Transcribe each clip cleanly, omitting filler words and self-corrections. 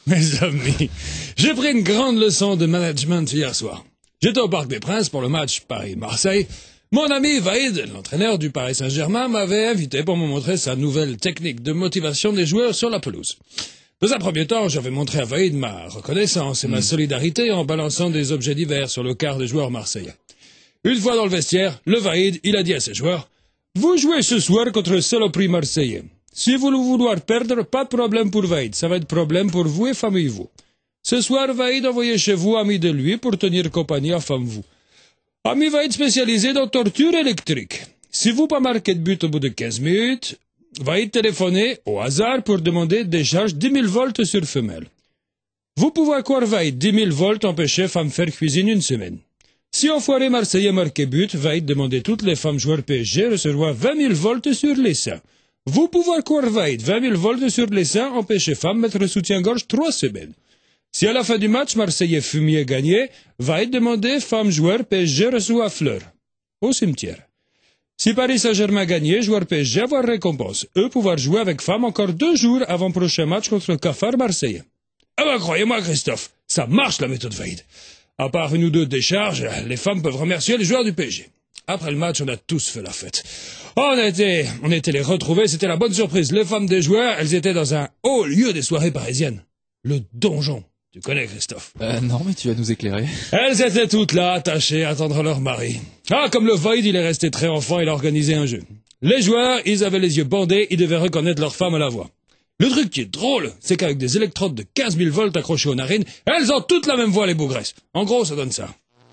Mes amis, j'ai pris une grande leçon de management hier soir. J'étais au Parc des Princes pour le match Paris-Marseille. Mon ami Vaïd, l'entraîneur du Paris Saint-Germain, m'avait invité pour me montrer sa nouvelle technique de motivation des joueurs sur la pelouse. Dans un premier temps, j'avais montré à Vaïd ma reconnaissance et ma solidarité en balançant des objets divers sur le quart des joueurs marseillais. Une fois dans le vestiaire, le Vaïd, il a dit à ses joueurs « Vous jouez ce soir contre le saloperie marseillais. Si vous vouloir perdre, pas de problème pour Vaïd, ça va être problème pour vous et famille-vous. Ce soir, Vaïd envoyez chez vous ami de lui pour tenir compagnie à femme-vous. Ami Vaïd spécialisé dans torture électrique. Si vous pas marquez de but au bout de 15 minutes, Vaïd téléphoner au hasard pour demander des charges 10 000 volts sur femelle. Vous pouvez croire Vaïd 10 000 volts empêcher femme faire cuisine une semaine. Si enfoiré marseillais marqué but, Vaïd demander toutes les femmes joueurs PSG recevoir 20 000 volts sur les seins. Vous pouvez croire Vaïd 20 000 volts sur les seins empêcher femme mettre le soutien-gorge 3 semaines. Si à la fin du match marseillais fumier gagné, Vaïd demander femme joueur PSG reçoit fleur au cimetière. Si Paris Saint-Germain gagnait, joueur PSG avoir récompense. Eux pouvoir jouer avec femme encore 2 jours avant prochain match contre le Cafard marseillais. Ah ben croyez-moi Christophe, ça marche la méthode Vaïd. À part une ou deux décharges, les femmes peuvent remercier les joueurs du PSG. Après le match, on a tous fait la fête. On était les retrouver, c'était la bonne surprise. Les femmes des joueurs, elles étaient dans un haut lieu des soirées parisiennes. Le donjon. Tu connais Christophe? Non, mais tu vas nous éclairer. Elles étaient toutes là, attachées, à attendre leur mari. Ah, comme le Vaïd, il est resté très enfant, il a organisé un jeu. Les joueurs, ils avaient les yeux bandés, ils devaient reconnaître leur femme à la voix. Le truc qui est drôle, c'est qu'avec des électrodes de 15 000 volts accrochées aux narines, elles ont toutes la même voix, les bougresses. En gros, ça donne ça.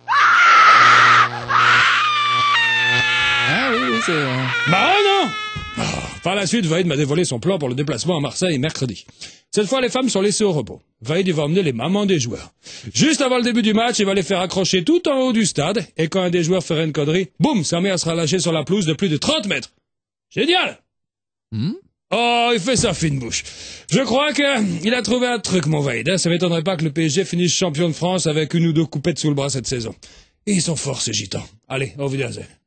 Ah oui, c'est... Bah non! Par la suite, Vaïd m'a dévoilé son plan pour le déplacement à Marseille mercredi. Cette fois, les femmes sont laissées au repos. Vaïd, il va emmener les mamans des joueurs. Juste avant le début du match, il va les faire accrocher tout en haut du stade, et quand un des joueurs ferait une connerie, boum, sa mère sera lâchée sur la pelouse de plus de 30 mètres. Génial! Oh, il fait sa fine bouche. Je crois qu'il a trouvé un truc, mon Vaïd. Ça m'étonnerait pas que le PSG finisse champion de France avec une ou deux coupettes sous le bras cette saison. Et ils sont forts, ces gitans. Allez, au revoir.